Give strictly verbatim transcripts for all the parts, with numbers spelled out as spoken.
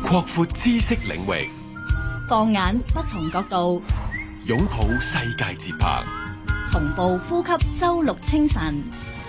擴闊知識領域， 放眼不同角度， 擁抱世界節拍， 同步呼吸周六清晨。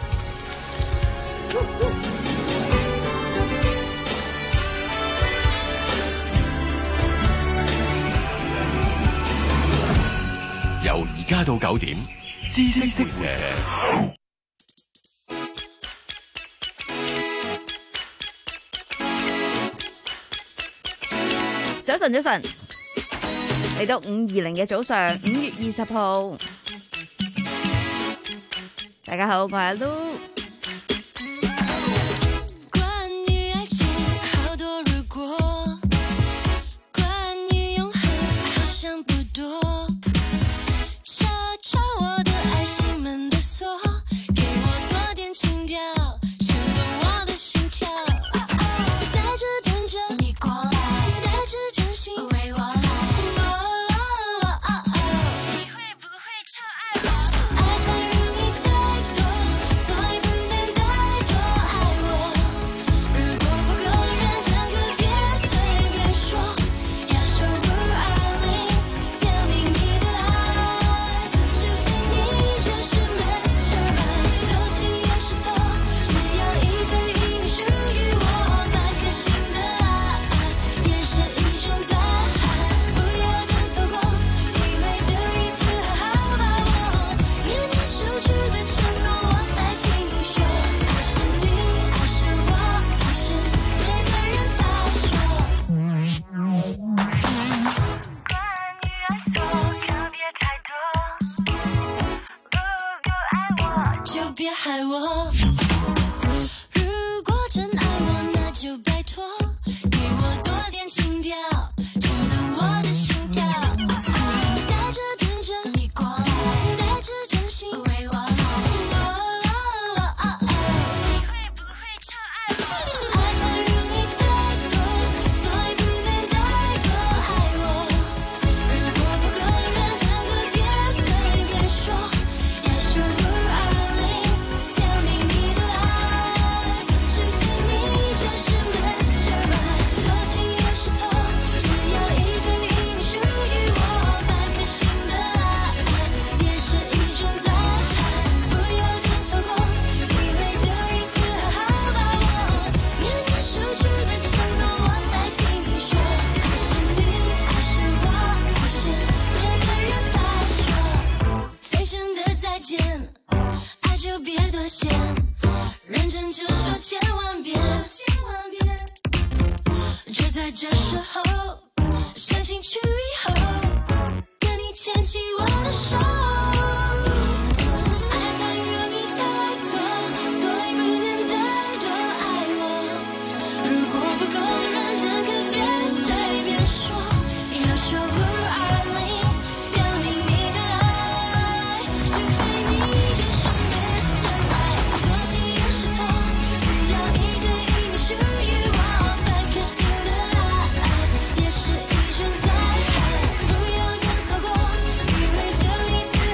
由而家到九點，知識識社。 早晨，早晨，嚟到五二零嘅早上，五月二十號，大家好，我係阿 Lu。 不要点错过，机会就一次。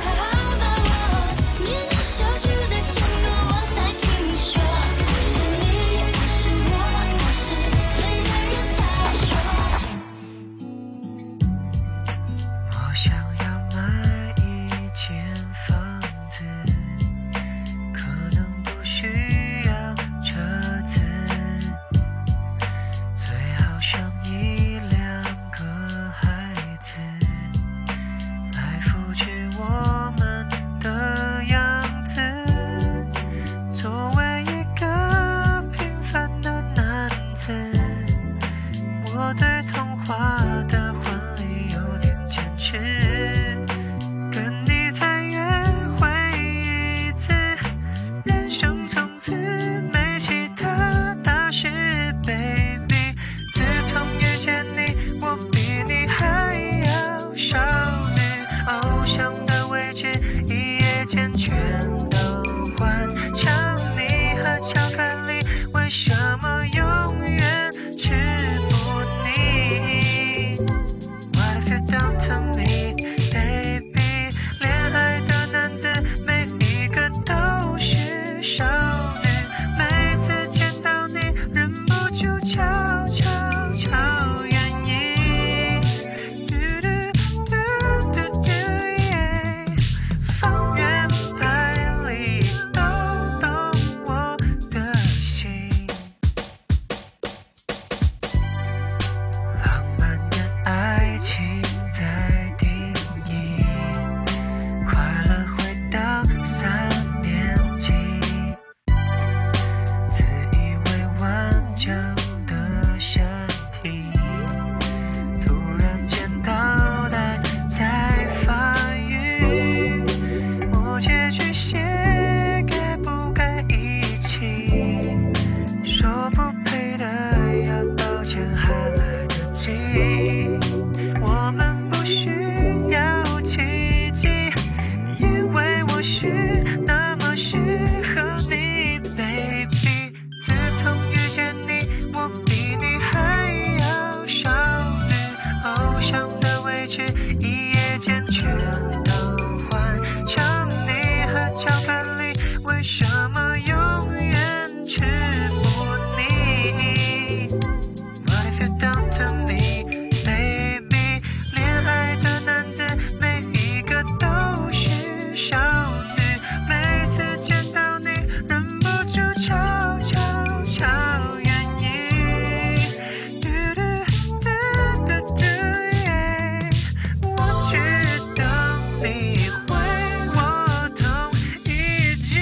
什么永远吃不腻。 What if you don't to me baby， 恋爱的男子每一个都是少女，每次见到你忍不住悄悄悄愿意。嘟嘟嘟嘟嘟耶，我知道你会我同一句。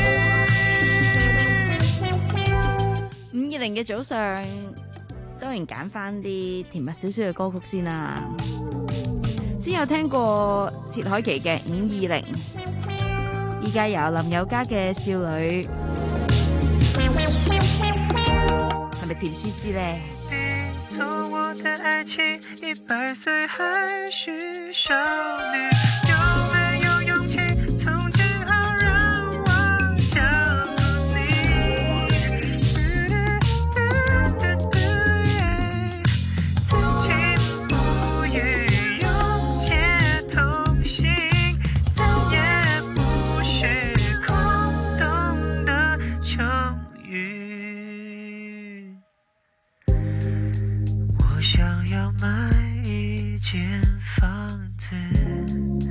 五二零嘅早上，當然揀翻啲甜蜜少少嘅歌曲先啦。先有聽過薛凱琪嘅五二零，依家有林宥嘉嘅少女，係咪甜絲絲呢？ 你做我的愛情，一百歲還是少女，有沒有勇氣從今後讓我交你？嘟嘟嘟嘟耶，此情不渝，永結同心，再也不是空洞的秋雨。我想要買一間房子，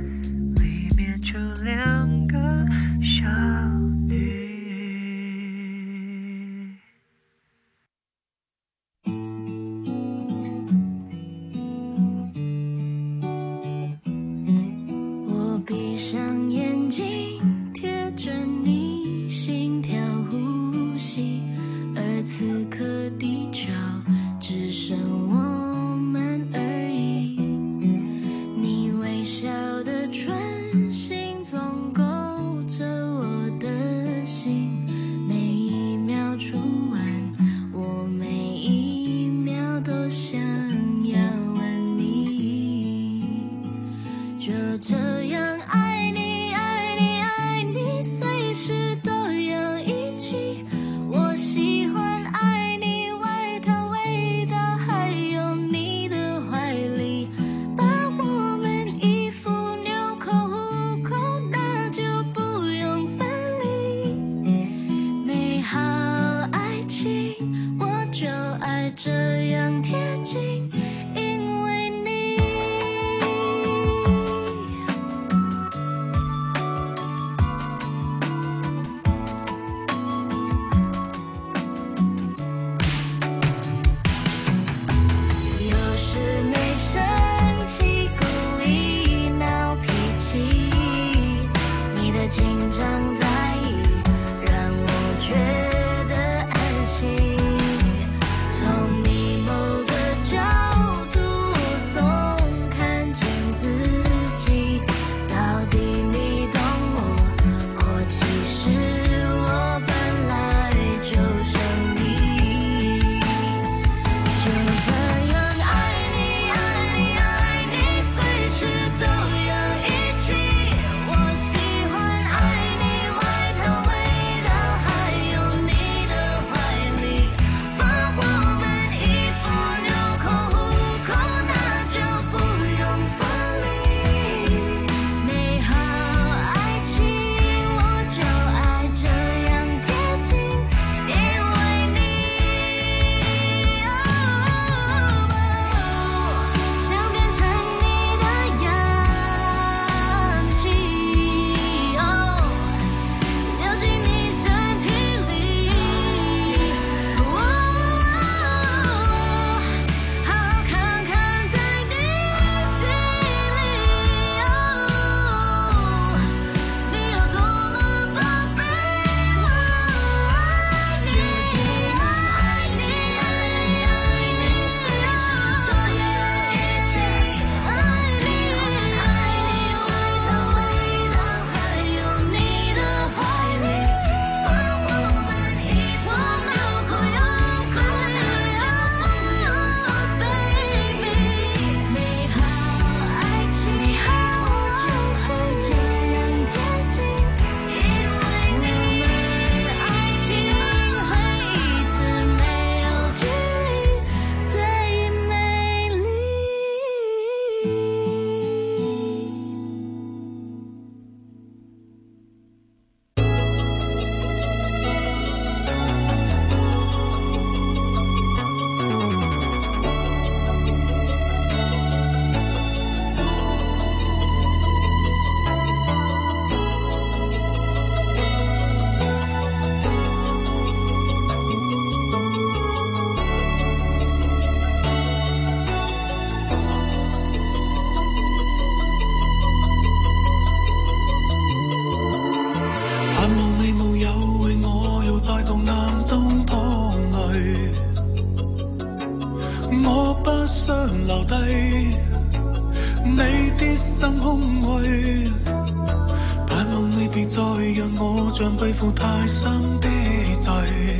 生空虛，盼望你別再讓我像背負太深的罪。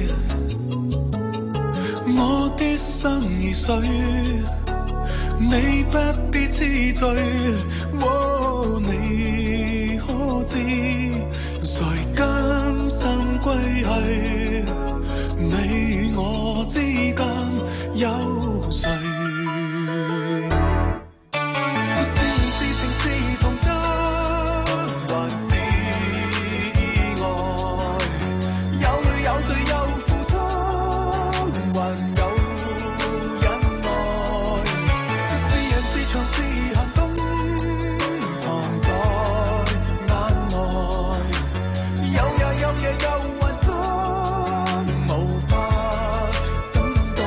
我的生如水，你不必痴醉。哦，你可知誰甘心歸去？你我之間有誰？是是情是童真，還是意外？有淚有罪有付出，還有忍耐。是人是牆是寒冬，藏在眼內。有也有夜有幻想，無法等待。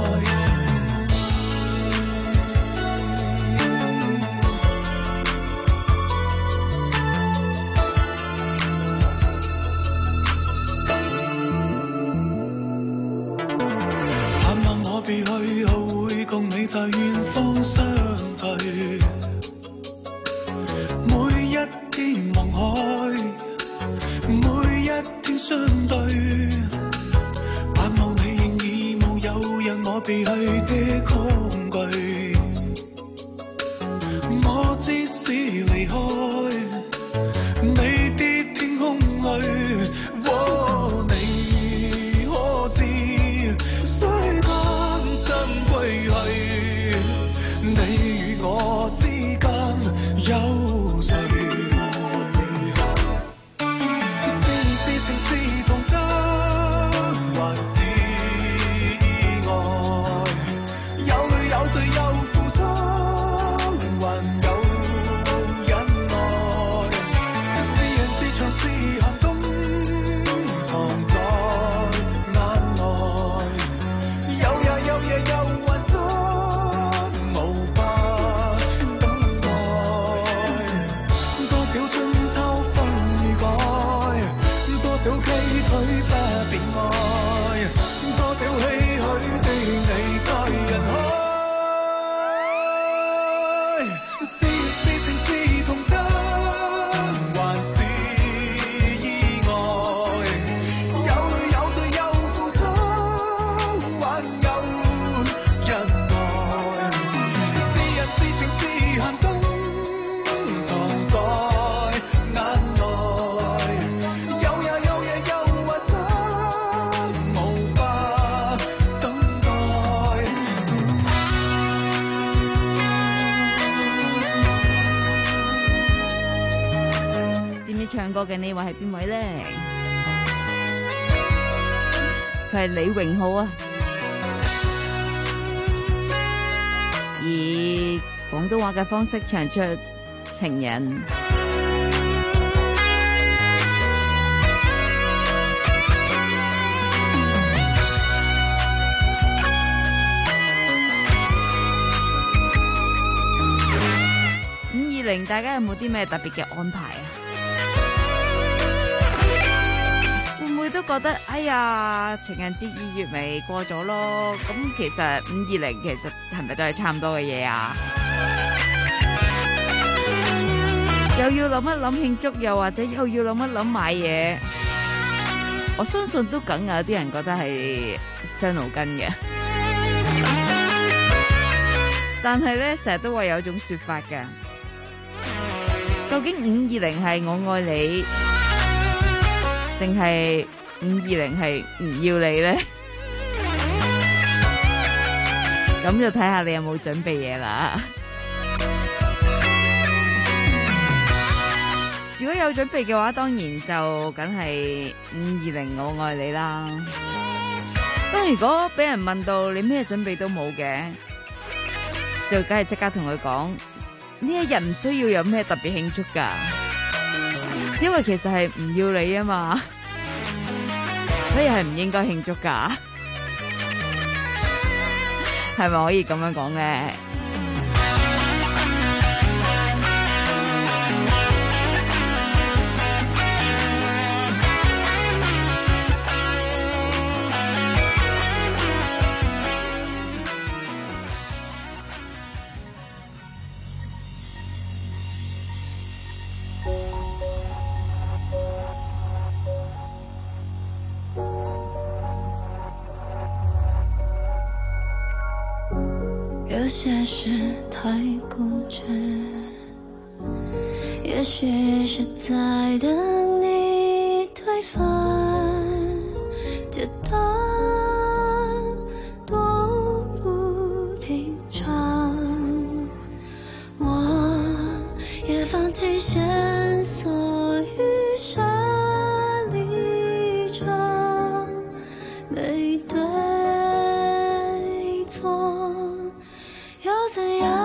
盼望我別去後會共你在遠方相聚，每一天望海，每一天相對，盼望你仍已無有讓我別去的恐懼。我即使離開你的天空裏，哦，你可知誰甘心歸去？你與我之間有誰？是是情是童真，還是意外？有淚有罪有付出，還有忍耐。是人是牆是寒冬，藏在眼內。有也有夜有幻想，無法等待。多少春秋風雨改，多少崎嶇不變愛，多少唏噓的你在人海。是是情是童真，還是意外？有淚有罪有付出，還有忍耐。是人是情是寒冬，藏在眼內。有也有夜有幻想，無法等待。 知唔知唱歌嘅呢位係邊位咧？佢係李榮浩啊，以廣東話嘅方式唱出《情人》。五二零，大家有冇啲咩特別嘅安排啊？會唔會都覺得哎呀，情人節二月咪過咗咯？咁其實五二零其實係咪都係差唔多嘅嘢啊？又要諗一諗慶祝，又或者又要諗一諗買嘢，我相信都梗有啲人覺得係傷腦筋嘅。但係咧，成日都話有種說法嘅，究竟五二零係我愛你，定係五二零係唔要你咧？咁就睇下你有冇準備嘢啦。如果有準備嘅話，當然就梗係五二零我愛你啦。當如果俾人問到你咩準備都冇嘅，就梗係即刻同佢講，呢一日唔需要有咩特別慶祝噶，因為其實係唔要你啊嘛，所以係唔應該慶祝噶，係咪可以咁樣講咧？ 有些事太固执，也许是在等你推翻，跌倒多不平常，我也放弃线索与山立场，没对错又怎样？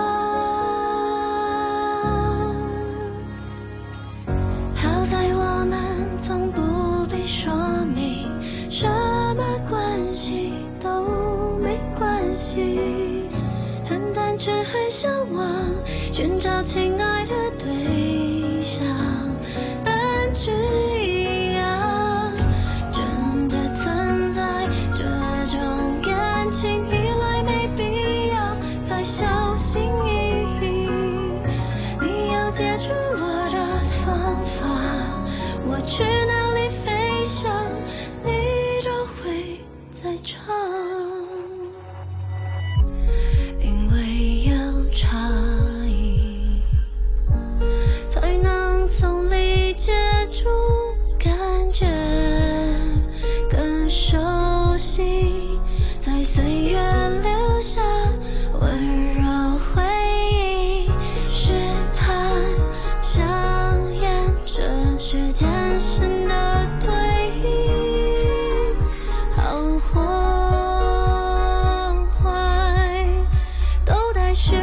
好在我们从不必说明，什么关系都没关系，很单纯很向往寻找亲爱的对象，本质一样，真的存在这种感情，依赖没必要再小心翼翼，你要接住我的方法，我去哪里飞翔你都会在场，因为有差异才能从理解中感觉更熟悉，在岁月留下温柔回忆，试探香烟，这是渐深的退役，好或坏都待续。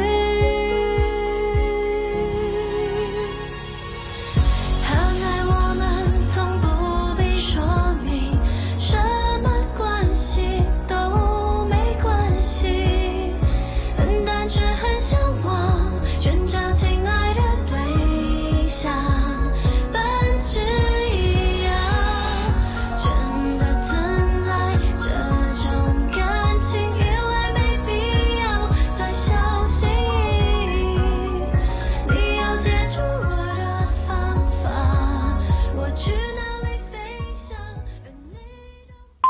好在我们从不必说明，什么关系都没关系，很单纯很向往寻找亲爱的对象，本质一样，真的存在这种感情，依赖没必要再小心翼翼，你要接住我的方法，我去哪里飞翔，而你都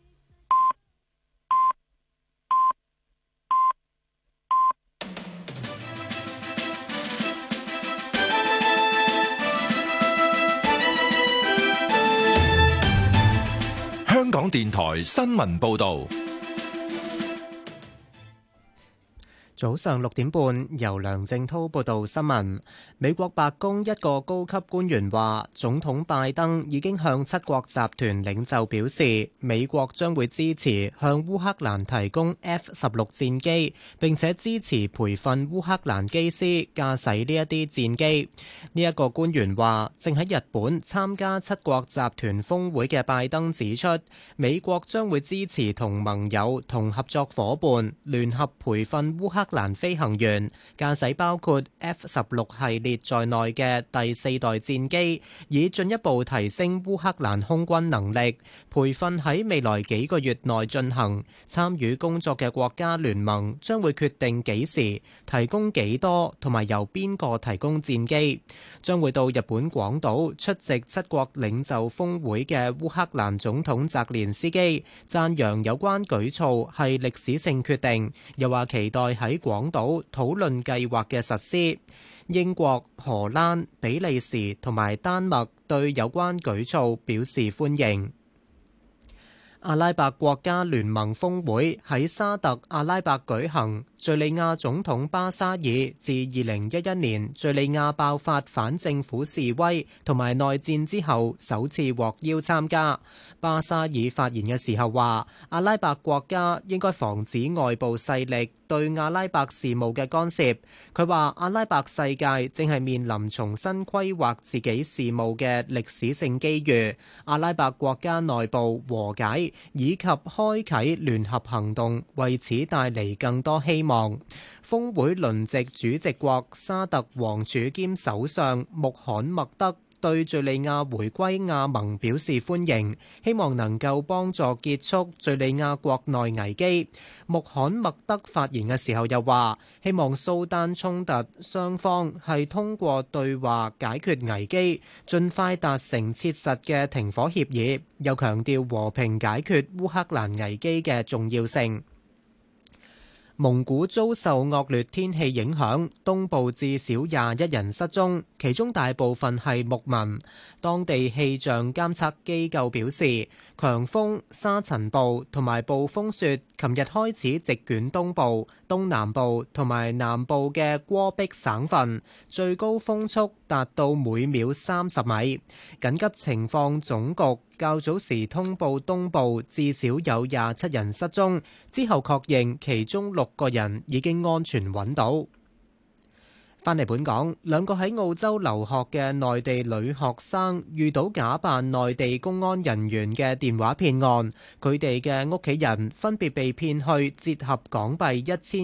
香港電台新聞報導。 早上六點半，由梁正滔報道新聞。美國白宮一個高級官員話，總統拜登已經向七國集團領袖表示，美國將會支持向烏克蘭提供 F 十六戰機，並且支持培訓烏克蘭機師駕駛呢一啲戰機。呢一個官員話，正喺日本參加七國集團峰會嘅拜登指出，美國將會支持同盟友同合作夥伴聯合培訓烏克蘭飛行員駕駛包括 F 十六系列在內嘅第四代戰機，以進一步提升烏克蘭空軍能力。培訓喺未來幾個月內進行，參與工作嘅國家聯盟將會決定幾時提供幾多，同埋由邊個提供戰機。將會到日本廣島出席七國領袖峰會嘅烏克蘭總統澤連斯基讚揚有關舉措係歷史性決定，又話期待喺廣島討論計劃嘅實施。英國、荷蘭、比利時同埋丹麥對有關舉措表示歡迎。阿拉伯國家聯盟峰會喺沙特阿拉伯舉行。敘利亞總統巴沙爾自二零一一年敘利亞爆發反政府示威同埋內戰之後首次獲邀參加。巴沙爾發言嘅時候話，阿拉伯國家應該防止外部勢力對阿拉伯事務嘅干涉。佢話阿拉伯世界正係面臨重新規劃自己事務嘅歷史性機遇，阿拉伯國家內部和解以及開啟聯合行動為此帶嚟更多希望。峰會輪值主席國沙特王儲兼首相穆罕默德對敘利亞回歸亞盟表示歡迎，希望能夠幫助結束敘利亞國內危機。穆罕默德發言嘅時候又話，希望蘇丹衝突雙方係通過對話解決危機，盡快達成切實嘅停火協議，又強調和平解決烏克蘭危機嘅重要性。 蒙古遭受惡劣天氣影響，東部至少廿一人失蹤，其中大部分係牧民。當地氣象監測機構表示，強風、沙塵暴同埋暴風雪，琴日開始席捲東部、東南部同埋南部嘅戈壁省份，最高風速達到每秒三十米。緊急情況總局較早時通報東部至少有廿七人失蹤，之後確認其中六個人已經安全揾到。返嚟本港，兩個喺澳洲留學嘅內地女學生遇到假扮內地公安人員嘅電話騙案，佢哋嘅屋企人分別被騙去折合港幣一千